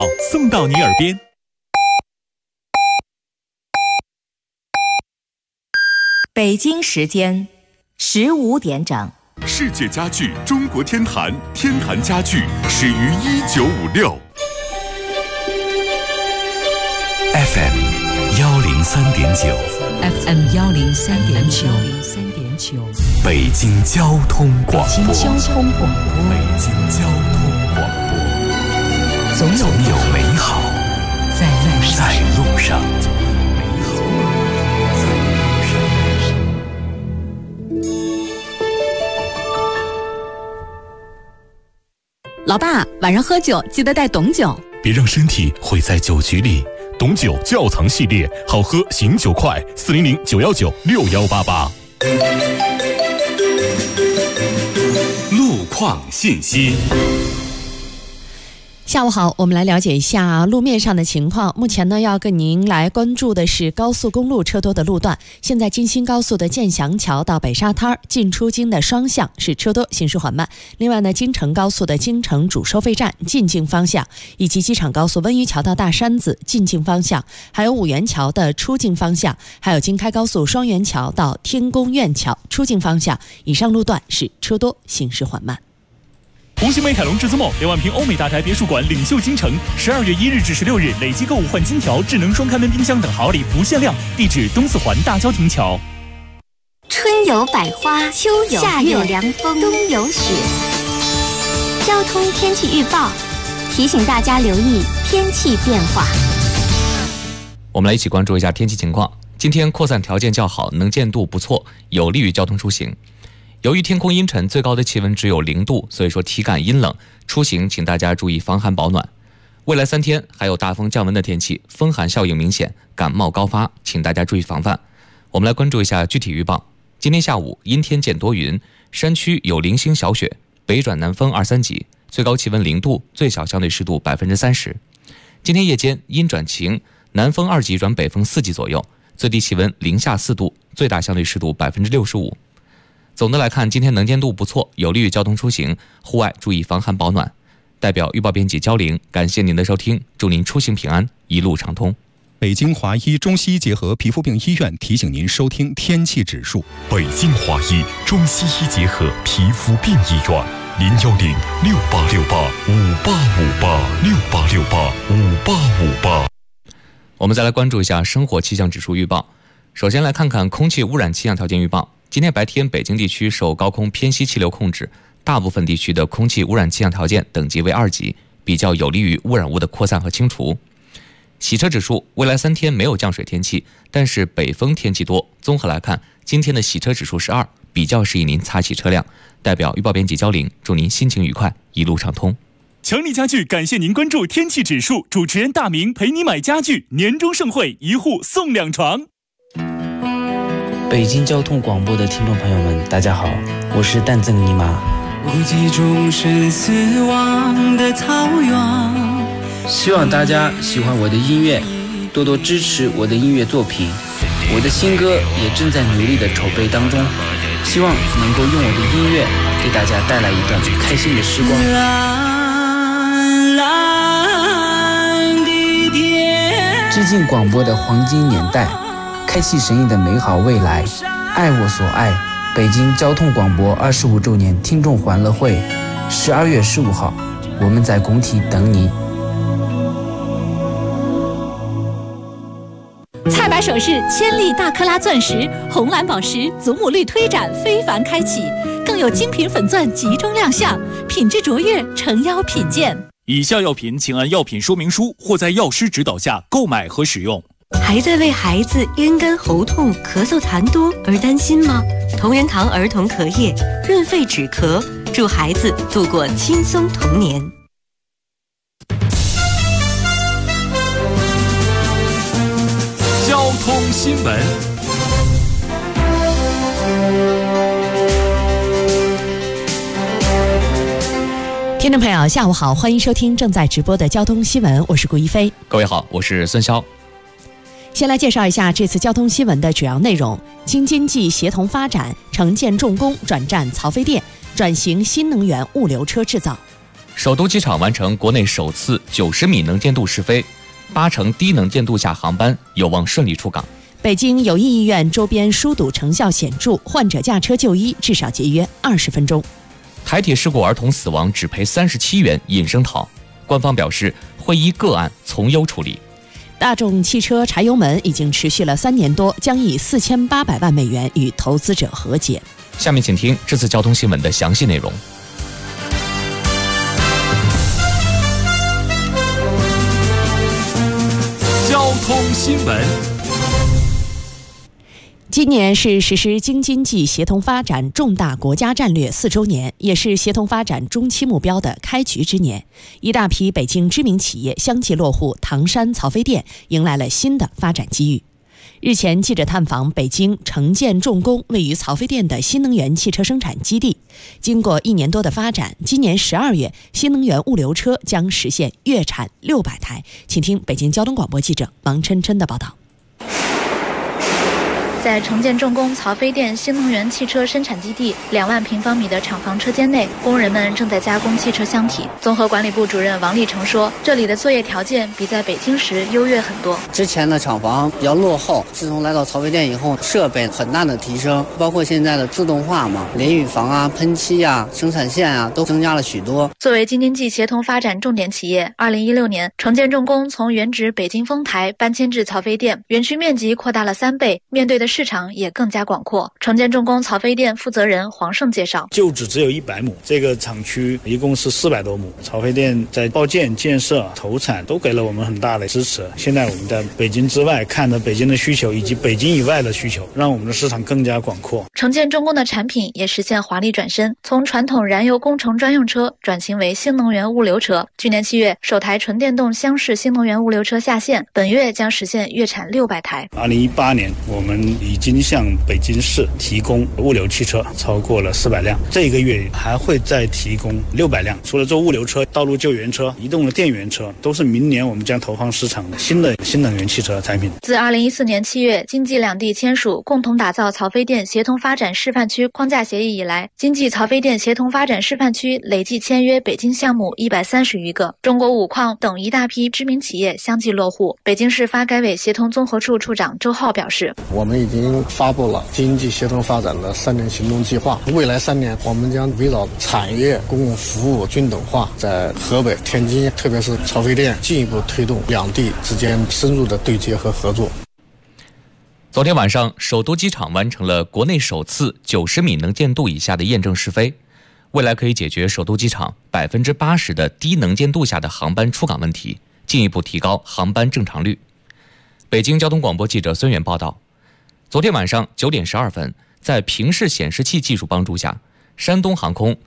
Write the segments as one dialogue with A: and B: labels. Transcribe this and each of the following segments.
A: 送到你耳边。
B: 北京时间15点整。
C: 世界家具中国天坛，天坛家具始于1956。
D: FM 103.9
E: FM 103.9
D: 北京交通广播。
E: 北京交通广播。
D: 北京交通广播。总有美好在路上。
F: 老爸，晚上喝酒记得带董酒，
A: 别让身体毁在酒局里。董酒窖藏系列，好喝醒酒快，400-919-6188。
C: 路况信息。
G: 下午好，我们来了解一下路面上的情况。目前呢，要跟您来关注的是高速公路车多的路段。现在京新高速的建祥桥到北沙滩进出京的双向是车多，行驶缓慢。另外呢，京承高速的京承主收费站进京方向，以及机场高速温榆桥到大山子进京方向，还有五元桥的出京方向，还有京开高速双元桥到天宫苑桥出京方向，以上路段是车多，行驶缓慢。
A: 红星美凯龙至尊梦2万平欧美大宅别墅馆领袖京城，12月1日至16日累计购物换金条、智能双开门冰箱等好礼不限量。地址东四环大郊亭桥。
H: 春有百花，秋有夏有凉风，冬有雪。交通天气预报提醒大家留意天气变化。
I: 我们来一起关注一下天气情况。今天扩散条件较好，能见度不错，有利于交通出行。由于天空阴沉，最高的气温只有0度，所以说体感阴冷，出行请大家注意防寒保暖。未来3天还有大风降温的天气，风寒效应明显，感冒高发，请大家注意防范。我们来关注一下具体预报。今天下午阴天见多云，山区有零星小雪，北转南风2、3级，最高气温0度，最小相对湿度30%。今天夜间阴转晴，南风2级转北风4级左右，最低气温零下4度，最大相对湿度65%。总的来看，今天能见度不错，有利于交通出行，户外注意防寒保暖。代表预报编辑焦玲，感谢您的收听，祝您出行平安，一路畅通。
J: 北京华医中西医结合皮肤病医院提醒您收听天气指数。
C: 北京华医中西医结合皮肤病医院，010-6868-5858，6868-5858。
I: 我们再来关注一下生活气象指数预报。首先来看看空气污染气象条件预报。今天白天，北京地区受高空偏西气流控制，大部分地区的空气污染气象条件等级为2级，比较有利于污染物的扩散和清除。洗车指数，未来3天没有降水天气，但是北风天气多。综合来看，今天的洗车指数是2，比较适宜您擦洗车辆。代表预报编辑焦玲，祝您心情愉快，一路畅通。
A: 强力家具感谢您关注天气指数，主持人大明陪你买家具，年终盛会1户送2床。
K: 北京交通广播的听众朋友们，大家好，我是蛋赠尼玛。
L: 无极中生死亡的草原，
K: 希望大家喜欢我的音乐，多多支持我的音乐作品。我的新歌也正在努力的筹备当中，希望能够用我的音乐给大家带来一段开心的时光。蓝蓝的天，致敬广播的黄金年代，开启神异的美好未来，爱我所爱。北京交通广播25周年听众欢乐会，12月15号，我们在工体等你。
F: 菜百首饰千粒大克拉钻石、红蓝宝石祖母绿推展非凡开启，更有精品粉钻集中亮相，品质卓越，诚邀品鉴。
A: 以下药品请按药品说明书或在药师指导下购买和使用。
M: 还在为孩子咽干喉痛、咳嗽痰多而担心吗？同仁堂儿童咳液润肺止咳，助孩子度过轻松童年。
A: 交通新闻。
G: 听众朋友下午好，欢迎收听正在直播的交通新闻，我是顾一飞。
I: 各位好，我是孙潇。
G: 先来介绍一下这次交通新闻的主要内容。京津冀协同发展，城建重工转战曹妃甸，转型新能源物流车制造。
I: 首都机场完成国内首次90米能见度试飞，8成低能见度下航班有望顺利出港。
G: 北京友谊医院周边疏堵成效显著，患者驾车就医至少节约20分钟。
I: 台铁事故儿童死亡只赔37元引声讨，官方表示会依个案从优处理。
G: 大众汽车柴油门已经持续了3年多，将以4800万美元与投资者和解。
I: 下面请听这次交通新闻的详细内容。
C: 交通新闻。
G: 今年是实施京津冀协同发展重大国家战略4周年，也是协同发展中期目标的开局之年。一大批北京知名企业相继落户唐山曹妃甸，迎来了新的发展机遇。日前，记者探访北京城建重工位于曹妃甸的新能源汽车生产基地。经过1年多的发展，今年12月，新能源物流车将实现月产600台。请听北京交通广播记者王琛琛的报道。
N: 在城建重工曹妃甸新能源汽车生产基地2万平方米的厂房车间内，工人们正在加工汽车箱体。综合管理部主任王立成说，这里的作业条件比在北京时优越很多。
O: 之前的厂房比较落后，自从来到曹妃甸以后，设备很大的提升，包括现在的自动化嘛，淋雨房啊、喷漆啊、生产线啊都增加了许多。
N: 作为京津冀协同发展重点企业，2016年城建重工从原址北京丰台搬迁至曹妃甸，园区面积扩大了3倍，面对的市场也更加广阔。城建重工曹妃甸负责人黄胜介绍，
P: 旧址只有100亩，这个厂区一共是400多亩。曹妃甸在报建、建设、投产都给了我们很大的支持。现在我们在北京之外看着北京的需求以及北京以外的需求，让我们的市场更加广阔。
N: 城建重工的产品也实现华丽转身，从传统燃油工程专用车转型为新能源物流车。去年7月，首台纯电动厢式新能源物流车下线，本月将实现月产600台。
P: 2018年，我们已经向北京市提供物流汽车超过了400辆，这个月还会再提供600辆。除了做物流车、道路救援车、移动的电源车，都是明年我们将投放市场的新的新能源汽车产品。
N: 自2014年7月，京冀两地签署共同打造曹妃甸协同发展示范区框架协议以来，京冀曹妃甸协同发展示范区累计签约北京项目130余个，中国五矿等一大批知名企业相继落户。北京市发改委协同综合处处长周浩表示，
Q: 我们已经发布了经济协同发展的3年行动计划，未来3年我们将围绕产业、公共服务均等化，在河北、天津，特别是曹妃甸，进一步推动两地之间深入的对接和合作。
I: 昨天晚上，首都机场完成了国内首次90米能见度以下的验证试飞，未来可以解决首都机场80%的低能见度下的航班出港问题，进一步提高航班正常率。北京交通广播记者孙远报道，昨天晚上9点12分，在平视显示器技术帮助下，山东航空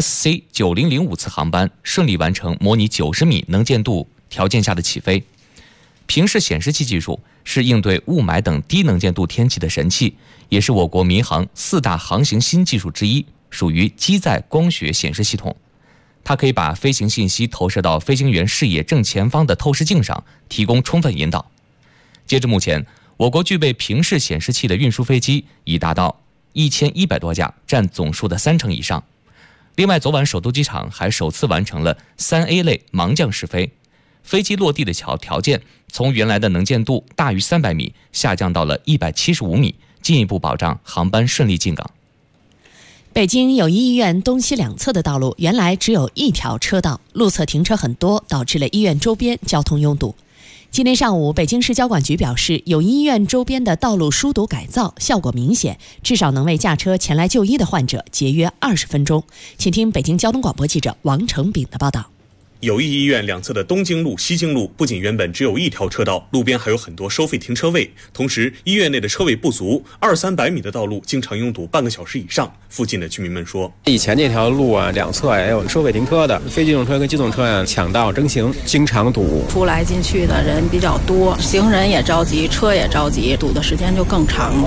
I: SC9005 次航班顺利完成模拟90米能见度条件下的起飞。平视显示器技术是应对雾霾等低能见度天气的神器，也是我国民航4大航行新技术之一，属于机载光学显示系统。它可以把飞行信息投射到飞行员视野正前方的透视镜上，提供充分引导。截至目前，我国具备平视显示器的运输飞机已达到1100多架，占总数的30%以上。另外，昨晚首都机场还首次完成了3A 类盲降试飞，飞机落地的条件从原来的能见度大于300米下降到了175米，进一步保障航班顺利进港。
G: 北京友谊医院东西两侧的道路原来只有1条车道，路侧停车很多，导致了医院周边交通拥堵。今天上午，北京市交管局表示，友谊医院周边的道路疏堵改造效果明显，至少能为驾车前来就医的患者节约20分钟。请听北京交通广播记者王成炳的报道。
R: 友谊医院两侧的东京路、西京路不仅原本只有1条车道，路边还有很多收费停车位，同时医院内的车位不足，200-300米的道路经常拥堵半个小时以上。附近的居民们说，
S: 以前那条路啊，两侧也有收费停车的，非机动车跟机动车呀抢道争行，经常堵，
T: 出来进去的人比较多，行人也着急，车也着急，堵的时间就更长了。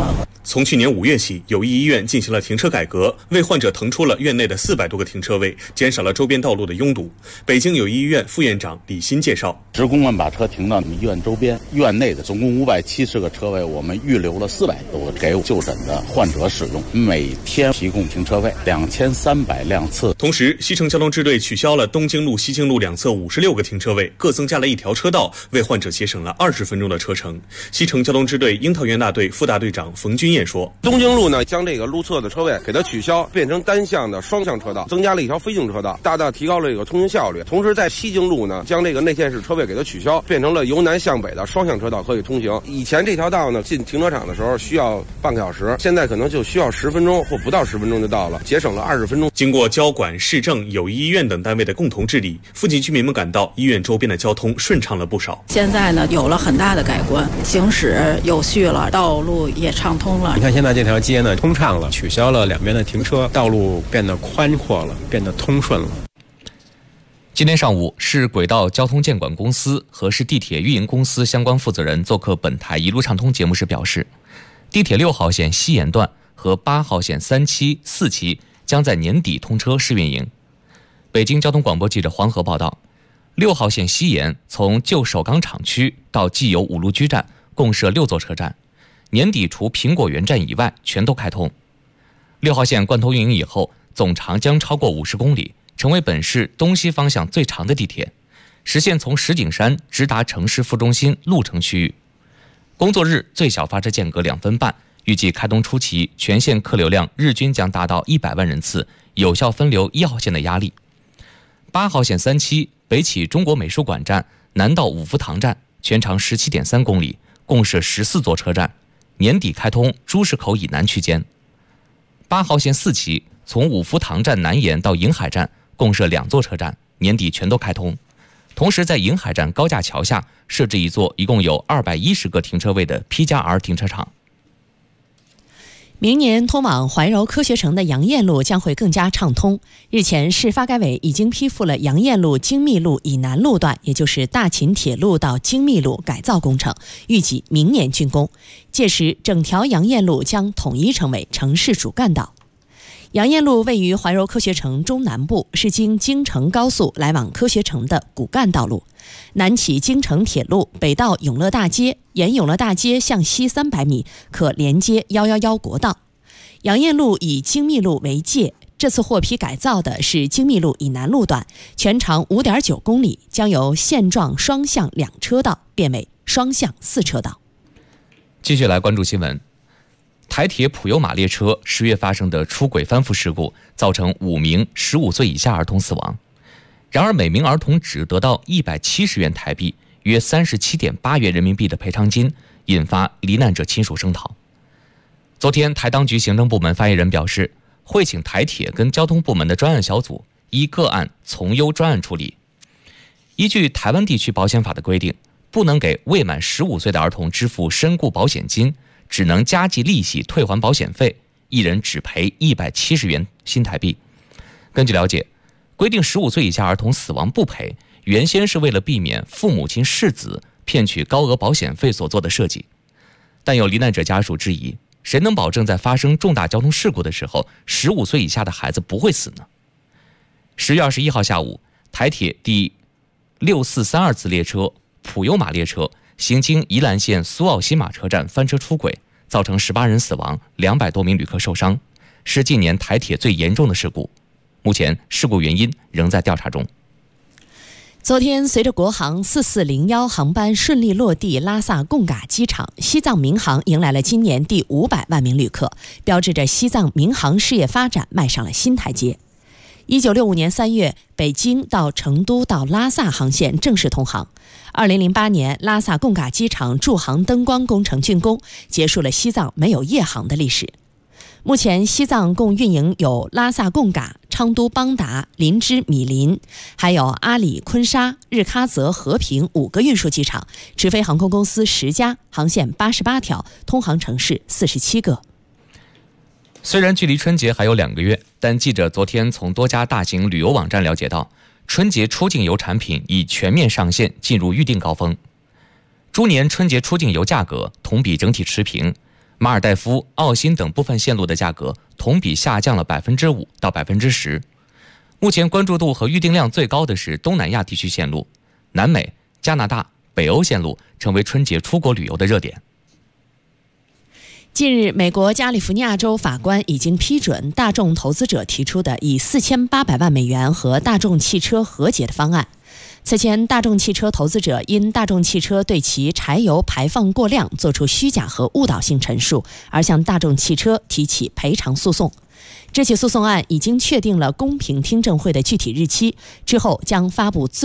R: 从去年5月起，友谊医院进行了停车改革，为患者腾出了院内的400多个停车位，减少了周边道路的拥堵。北京友谊医院副院长李鑫介绍，
T: 职工们把车停到医院周边，院内的总共570个车位，我们预留了400多个给就诊的患者使用，每天提供停车位2300辆次。
R: 同时，西城交通支队取消了东京路、西京路两侧56个停车位，各增加了1条车道，为患者节省了20分钟的车程。西城交通支队樱桃园大队副大队长冯军彦说，
U: 东京路呢，将这个路侧的车位给它取消，变成单向的双向车道，增加了1条非行车道，大大提高了这个通行效率。同时在西京路呢，将这个内线式车位给它取消，变成了由南向北的双向车道可以通行。以前这条道呢，进停车场的时候需要半个小时，现在可能就需要10分钟或不到10分钟就到了，节省了20分钟。
R: 经过交管、市政、友谊医院等单位的共同治理，附近居民们感到医院周边的交通顺畅了不少。
V: 现在呢，有了很大的改观，行驶有序了，道路也畅通了。
S: 你看现在这条街呢通畅了，取消了两边的停车，道路变得宽阔了，变得通顺了。
I: 今天上午，市轨道交通监管公司和市地铁运营公司相关负责人做客本台一路畅通节目时表示，地铁6号线西延段和8号线3期、4期将在年底通车试运营。北京交通广播记者黄河报道，6号线西延从旧首钢厂区到既有五路居站，共设6座车站，年底除苹果园站以外全都开通。6号线贯通运营以后，总长将超过50公里，成为本市东西方向最长的地铁，实现从石景山直达城市副中心鹿城区域。工作日最小发车间隔2分半，预计开通初期全线客流量日均将达到100万人次，有效分流1号线的压力。8号线3期北起中国美术馆站，南到五福堂站，全长17.3公里，共设14座车站，年底开通朱市口以南区间。8号线4期从五福堂站南延到银海站，共设2座车站，年底全都开通。同时在银海站高架桥下设置一座一共有210个停车位的 P+R 停车场。
G: 明年通往怀柔科学城的杨雁路将会更加畅通。日前，市发改委已经批复了杨雁路精密路以南路段，也就是大秦铁路到精密路改造工程，预计明年竣工。届时，整条杨雁路将统一成为城市主干道。杨雁路位于怀柔科学城中南部，是经京承高速来往科学城的骨干道路。南起京承铁路，北到永乐大街，沿永乐大街向西300米，可连接111国道。杨雁路以精密路为界，这次获批改造的是精密路以南路段，全长5.9公里，将由现状双向2车道变为双向4车道。
I: 继续来关注新闻。台铁普悠玛列车10月发生的出轨翻覆事故，造成5名15岁以下儿童死亡。然而每名儿童只得到170元台币，约37.8元人民币的赔偿金，引发罹难者亲属声讨。昨天，台当局行政部门发言人表示，会请台铁跟交通部门的专案小组依个案从优专案处理。依据台湾地区保险法的规定，不能给未满15岁的儿童支付身故保险金，只能加计利息退还保险费，一人只赔170元新台币。根据了解，规定15岁以下儿童死亡不赔，原先是为了避免父母亲弑子骗取高额保险费所做的设计。但有罹难者家属质疑，谁能保证在发生重大交通事故的时候，15岁以下的孩子不会死呢？10月21号下午，台铁第6432次列车普悠玛列车行经宜兰县苏澳新马车站翻车出轨，造成18人死亡，200多名旅客受伤，是近年台铁最严重的事故。目前事故原因仍在调查中。
G: 昨天，随着国航4401航班顺利落地拉萨贡嘎机场，西藏民航迎来了今年第500万名旅客，标志着西藏民航事业发展迈上了新台阶。1965年3月，北京到成都到拉萨航线正式通航。2008年，拉萨贡嘎机场驻航灯光工程竣工，结束了西藏没有夜航的历史。目前，西藏共运营有拉萨贡嘎、昌都邦达、林芝米林，还有阿里昆沙、日喀则和平5个运输机场，直飞航空公司10家，航线88条，通航城市47个。
I: 虽然距离春节还有2个月，但记者昨天从多家大型旅游网站了解到，春节出境游产品已全面上线，进入预订高峰。猪年春节出境游价格同比整体持平， 马尔代夫、澳新等部分线路的价格同比下降了5%到10%。目前关注度和预订量最高的是东南亚地区线路，南美、加拿大、北欧线路成为春节出国旅游的热点。
G: 近日，美国加利福尼亚州法官已经批准大众投资者提出的以4800万美元和大众汽车和解的方案。此前，大众汽车投资者因大众汽车对其柴油排放过量做出虚假和误导性陈述，而向大众汽车提起赔偿诉讼。这起诉讼案已经确定了公平听证会的具体日期，之后将发布